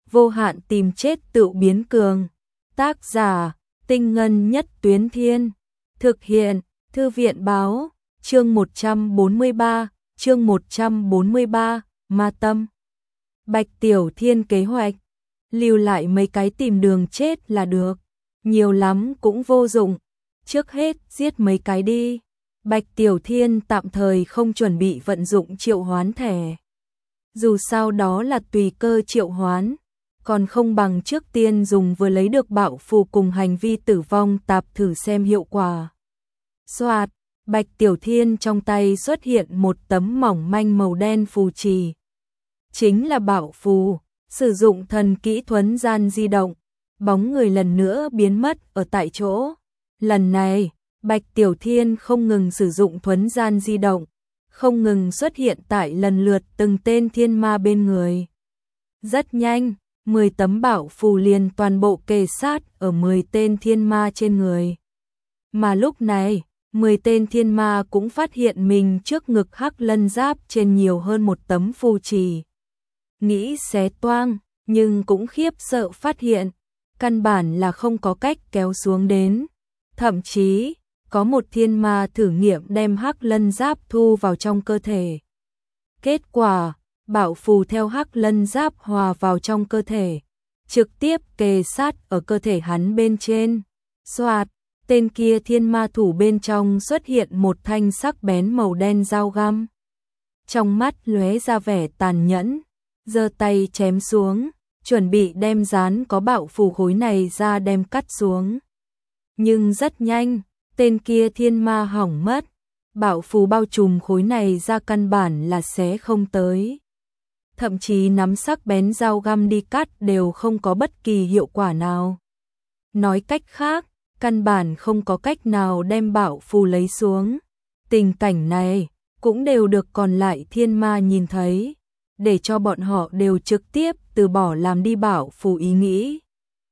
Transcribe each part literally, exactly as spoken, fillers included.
vô hạn tìm chết tự biến cường. Tác giả, Tinh Ngân Nhất Tuyến Thiên. Thực hiện, Thư viện báo, chương một trăm bốn mươi ba, chương một trăm bốn mươi ba, Ma Tâm. Bạch Tiểu Thiên kế hoạch, lưu lại mấy cái tìm đường chết là được, nhiều lắm cũng vô dụng, trước hết giết mấy cái đi. Bạch Tiểu Thiên tạm thời không chuẩn bị vận dụng triệu hoán thẻ. Dù sao đó là tùy cơ triệu hoán, còn không bằng trước tiên dùng vừa lấy được bạo phù cùng hành vi tử vong tạp thử xem hiệu quả. Soạt, Bạch Tiểu Thiên trong tay xuất hiện một tấm mỏng manh màu đen phù trì. Chính là bạo phù, sử dụng thần kỹ thuấn gian di động, bóng người lần nữa biến mất ở tại chỗ. Lần này, Bạch Tiểu Thiên không ngừng sử dụng thuấn gian di động, không ngừng xuất hiện tại lần lượt từng tên thiên ma bên người. Rất nhanh, mười tấm bảo phù liền toàn bộ kề sát ở mười tên thiên ma trên người. Mà lúc này, mười tên thiên ma cũng phát hiện mình trước ngực hắc lân giáp trên nhiều hơn một tấm phù trì. Nghĩ xé toang, nhưng cũng khiếp sợ phát hiện, căn bản là không có cách kéo xuống đến. Thậm chí, có một thiên ma thử nghiệm đem hắc lân giáp thu vào trong cơ thể. Kết quả, bảo phù theo hắc lân giáp hòa vào trong cơ thể, trực tiếp kề sát ở cơ thể hắn bên trên. Soạt, tên kia thiên ma thủ bên trong xuất hiện một thanh sắc bén màu đen dao găm. Trong mắt lóe ra vẻ tàn nhẫn, giơ tay chém xuống, chuẩn bị đem dán có bạo phù khối này ra đem cắt xuống. Nhưng rất nhanh, tên kia thiên ma hỏng mất, bạo phù bao trùm khối này ra căn bản là xé không tới. Thậm chí nắm sắc bén dao găm đi cắt đều không có bất kỳ hiệu quả nào. Nói cách khác, căn bản không có cách nào đem bạo phù lấy xuống. Tình cảnh này cũng đều được còn lại thiên ma nhìn thấy, để cho bọn họ đều trực tiếp từ bỏ làm đi bảo phù ý nghĩ.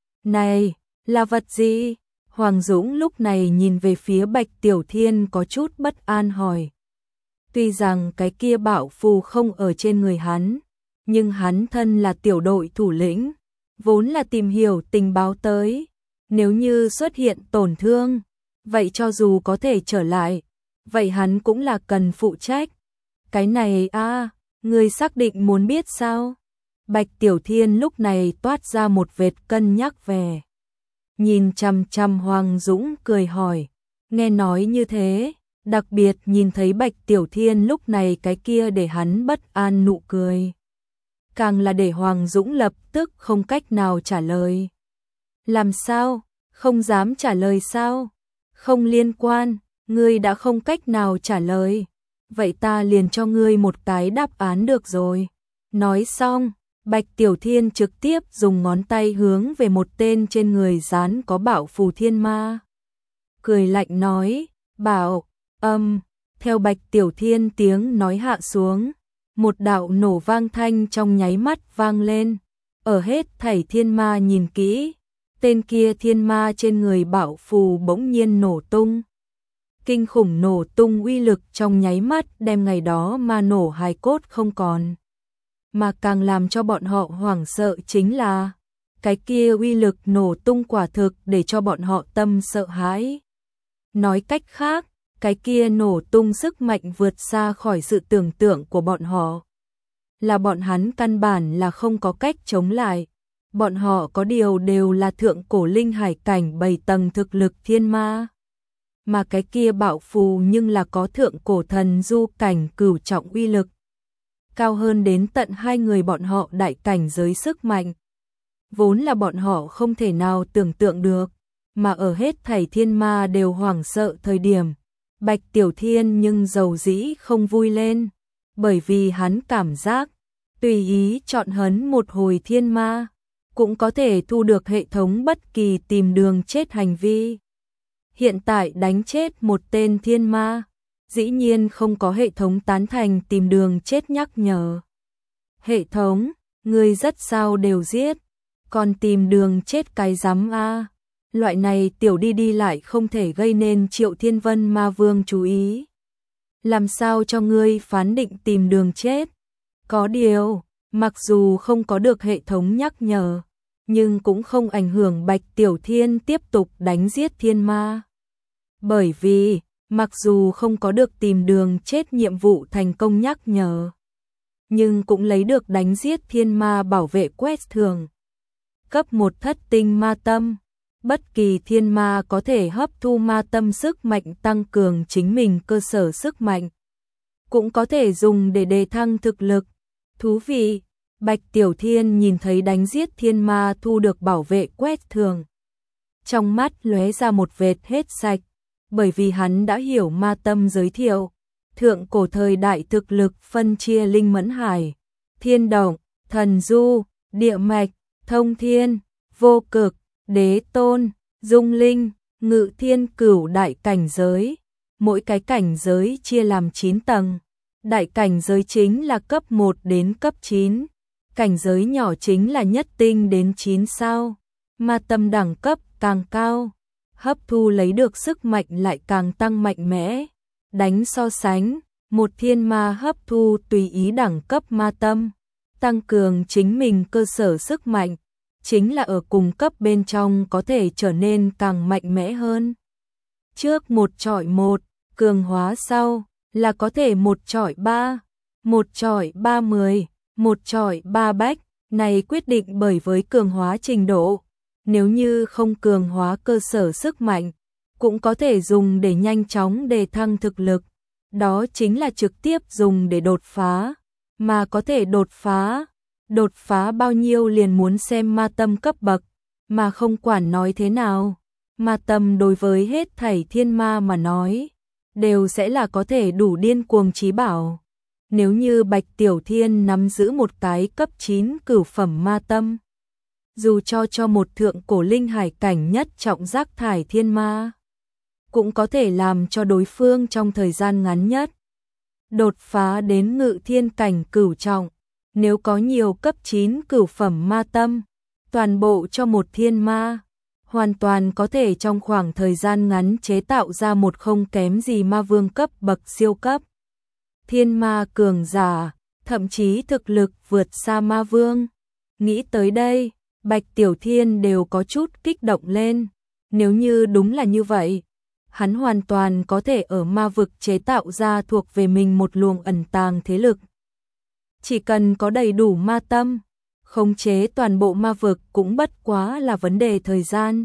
Này, là vật gì? Hoàng Dũng lúc này nhìn về phía Bạch Tiểu Thiên có chút bất an hỏi. Tuy rằng cái kia bảo phù không ở trên người hắn, nhưng hắn thân là tiểu đội thủ lĩnh, vốn là tìm hiểu tình báo tới. Nếu như xuất hiện tổn thương, vậy cho dù có thể trở lại, vậy hắn cũng là cần phụ trách. Cái này a, à, ngươi xác định muốn biết sao? Bạch Tiểu Thiên lúc này toát ra một vệt cân nhắc về. Nhìn chằm chằm Hoàng Dũng cười hỏi, nghe nói như thế, đặc biệt nhìn thấy Bạch Tiểu Thiên lúc này cái kia để hắn bất an nụ cười. Càng là để Hoàng Dũng lập tức không cách nào trả lời. Làm sao? Không dám trả lời sao? Không liên quan, ngươi đã không cách nào trả lời. Vậy ta liền cho ngươi một cái đáp án được rồi. Nói xong, Bạch Tiểu Thiên trực tiếp dùng ngón tay hướng về một tên trên người dán có bảo phù thiên ma. Cười lạnh nói, bảo, âm, theo Bạch Tiểu Thiên tiếng nói hạ xuống, một đạo nổ vang thanh trong nháy mắt vang lên. Ở hết thảy thiên ma nhìn kỹ, tên kia thiên ma trên người bảo phù bỗng nhiên nổ tung. Kinh khủng nổ tung uy lực trong nháy mắt đem ngày đó ma nổ hài cốt không còn. Mà càng làm cho bọn họ hoảng sợ chính là cái kia uy lực nổ tung quả thực để cho bọn họ tâm sợ hãi. Nói cách khác, cái kia nổ tung sức mạnh vượt xa khỏi sự tưởng tượng của bọn họ. Là bọn hắn căn bản là không có cách chống lại. Bọn họ có điều đều là thượng cổ linh hải cảnh bảy tầng thực lực thiên ma. Mà cái kia bạo phù nhưng là có thượng cổ thần du cảnh cửu trọng uy lực. Cao hơn đến tận hai người bọn họ đại cảnh giới sức mạnh. Vốn là bọn họ không thể nào tưởng tượng được. Mà ở hết thảy thiên ma đều hoảng sợ thời điểm, Bạch Tiểu Thiên nhưng dầu dĩ không vui lên. Bởi vì hắn cảm giác, tùy ý chọn hấn một hồi thiên ma, cũng có thể thu được hệ thống bất kỳ tìm đường chết hành vi. Hiện tại đánh chết một tên thiên ma, dĩ nhiên không có hệ thống tán thành tìm đường chết nhắc nhở. Hệ thống, người rất sao đều giết, còn tìm đường chết cái rắm a. Loại này tiểu đi đi lại không thể gây nên Triệu Thiên Vân ma vương chú ý. Làm sao cho ngươi phán định tìm đường chết? Có điều, Mặc dù không có được hệ thống nhắc nhở, nhưng cũng không ảnh hưởng Bạch Tiểu Thiên tiếp tục đánh giết thiên ma. Bởi vì, mặc dù không có được tìm đường chết nhiệm vụ thành công nhắc nhở, nhưng cũng lấy được đánh giết thiên ma bảo vệ quest thường. Cấp một thất tinh ma tâm, bất kỳ thiên ma có thể hấp thu ma tâm sức mạnh tăng cường chính mình cơ sở sức mạnh, cũng có thể dùng để đề thăng thực lực. Thú vị, Bạch Tiểu Thiên nhìn thấy đánh giết thiên ma thu được bảo vệ quest thường. Trong mắt lóe ra một vệt hết sạch, bởi vì hắn đã hiểu ma tâm giới thiệu. Thượng cổ thời đại thực lực phân chia linh mẫn hải, thiên động, thần du, địa mạch, thông thiên, vô cực, đế tôn, dung linh, ngự thiên cửu đại cảnh giới. Mỗi cái cảnh giới chia làm chín tầng. Đại cảnh giới chính là cấp một đến cấp chín. Cảnh giới nhỏ chính là nhất tinh đến chín sao. Ma tâm đẳng cấp càng cao, hấp thu lấy được sức mạnh lại càng tăng mạnh mẽ. Đánh so sánh, một thiên ma hấp thu tùy ý đẳng cấp ma tâm, tăng cường chính mình cơ sở sức mạnh, chính là ở cùng cấp bên trong có thể trở nên càng mạnh mẽ hơn. Trước một chọi một, cường hóa sau là có thể một chọi ba, một chọi ba mười, một chọi ba bách, này quyết định bởi với cường hóa trình độ. Nếu như không cường hóa cơ sở sức mạnh, cũng có thể dùng để nhanh chóng đề thăng thực lực. Đó chính là trực tiếp dùng để đột phá, mà có thể đột phá. Đột phá bao nhiêu liền muốn xem ma tâm cấp bậc, mà không quản nói thế nào. Ma tâm đối với hết thảy thiên ma mà nói, đều sẽ là có thể đủ điên cuồng chí bảo. Nếu như Bạch Tiểu Thiên nắm giữ một cái cấp chín cửu phẩm ma tâm, dù cho cho một thượng cổ linh hải cảnh nhất trọng giác thải thiên ma, cũng có thể làm cho đối phương trong thời gian ngắn nhất đột phá đến ngự thiên cảnh cửu trọng. Nếu có nhiều cấp chín cửu phẩm ma tâm, toàn bộ cho một thiên ma, hoàn toàn có thể trong khoảng thời gian ngắn chế tạo ra một không kém gì ma vương cấp bậc siêu cấp. Thiên ma cường giả, thậm chí thực lực vượt xa ma vương. Nghĩ tới đây, Bạch Tiểu Thiên đều có chút kích động lên. Nếu như đúng là như vậy, hắn hoàn toàn có thể ở ma vực chế tạo ra thuộc về mình một luồng ẩn tàng thế lực. Chỉ cần có đầy đủ ma tâm, khống chế toàn bộ ma vực cũng bất quá là vấn đề thời gian.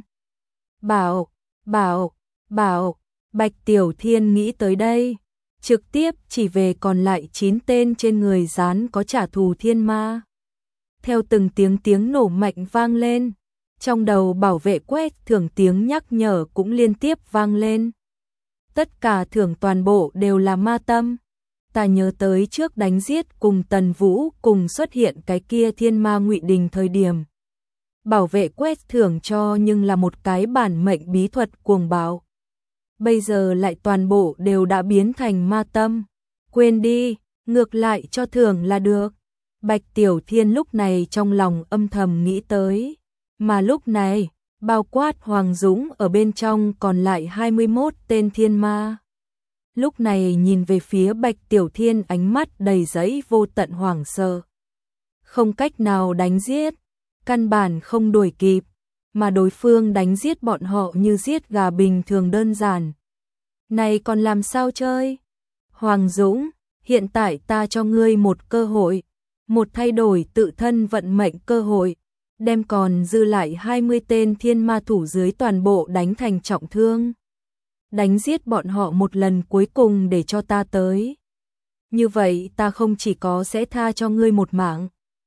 Bảo, bảo, bảo, Bạch Tiểu Thiên nghĩ tới đây, trực tiếp chỉ về còn lại chín tên trên người dán có trả thù thiên ma. Theo từng tiếng tiếng nổ mạnh vang lên, trong đầu bảo vệ quét thưởng tiếng nhắc nhở cũng liên tiếp vang lên. Tất cả thưởng toàn bộ đều là ma tâm. Ta nhớ tới trước đánh giết cùng Tần Vũ cùng xuất hiện cái kia thiên ma Ngụy Đình thời điểm. Bảo vệ quét thưởng cho nhưng là một cái bản mệnh bí thuật cuồng bạo. Bây giờ lại toàn bộ đều đã biến thành ma tâm. Quên đi, ngược lại cho thưởng là được. Bạch Tiểu Thiên lúc này trong lòng âm thầm nghĩ tới. Mà lúc này, bao quát Hoàng Dũng ở bên trong còn lại hai mươi mốt tên thiên ma. Lúc này nhìn về phía Bạch Tiểu Thiên ánh mắt đầy giấy vô tận hoảng sợ. Không cách nào đánh giết, căn bản không đuổi kịp, mà đối phương đánh giết bọn họ như giết gà bình thường đơn giản. Này còn làm sao chơi? Hoàng Dũng, hiện tại ta cho ngươi một cơ hội, một thay đổi tự thân vận mệnh cơ hội, đem còn dư lại hai mươi tên thiên ma thủ dưới toàn bộ đánh thành trọng thương. Đánh giết bọn họ một lần cuối cùng để cho ta tới. Như vậy ta không chỉ có sẽ tha cho ngươi một mạng,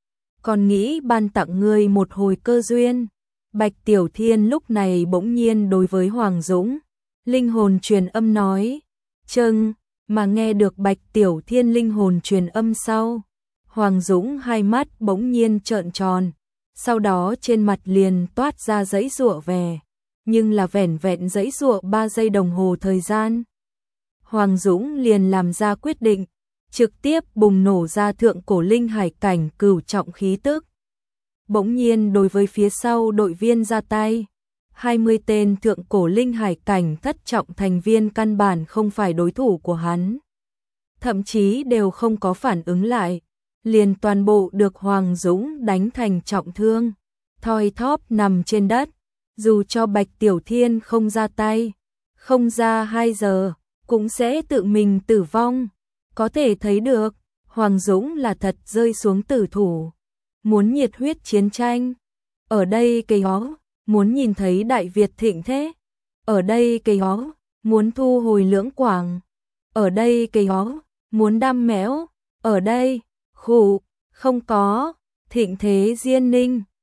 còn nghĩ ban tặng ngươi một hồi cơ duyên. Bạch Tiểu Thiên lúc này bỗng nhiên đối với Hoàng Dũng, linh hồn truyền âm nói. Châng, mà nghe được Bạch Tiểu Thiên linh hồn truyền âm sau, Hoàng Dũng hai mắt bỗng nhiên trợn tròn, sau đó trên mặt liền toát ra giãy giụa vẻ. Nhưng là vẻn vẹn giãy giụa ba giây đồng hồ thời gian, Hoàng Dũng liền làm ra quyết định, trực tiếp bùng nổ ra thượng cổ linh hải cảnh cửu trọng khí tức. Bỗng nhiên đối với phía sau đội viên ra tay, hai mươi tên thượng cổ linh hải cảnh thất trọng thành viên căn bản không phải đối thủ của hắn, thậm chí đều không có phản ứng lại, liền toàn bộ được Hoàng Dũng đánh thành trọng thương, thoi thóp nằm trên đất, dù cho Bạch Tiểu Thiên không ra tay, không ra hai giờ, cũng sẽ tự mình tử vong. Có thể thấy được, Hoàng Dũng là thật rơi xuống tử thủ, muốn nhiệt huyết chiến tranh. Ở đây cây hó, muốn nhìn thấy Đại Việt thịnh thế. Ở đây cây hó, muốn thu hồi Lưỡng Quảng. Ở đây cây hó, muốn đam mẽo. Ở đây, khủ, không có, thịnh thế Diên Ninh.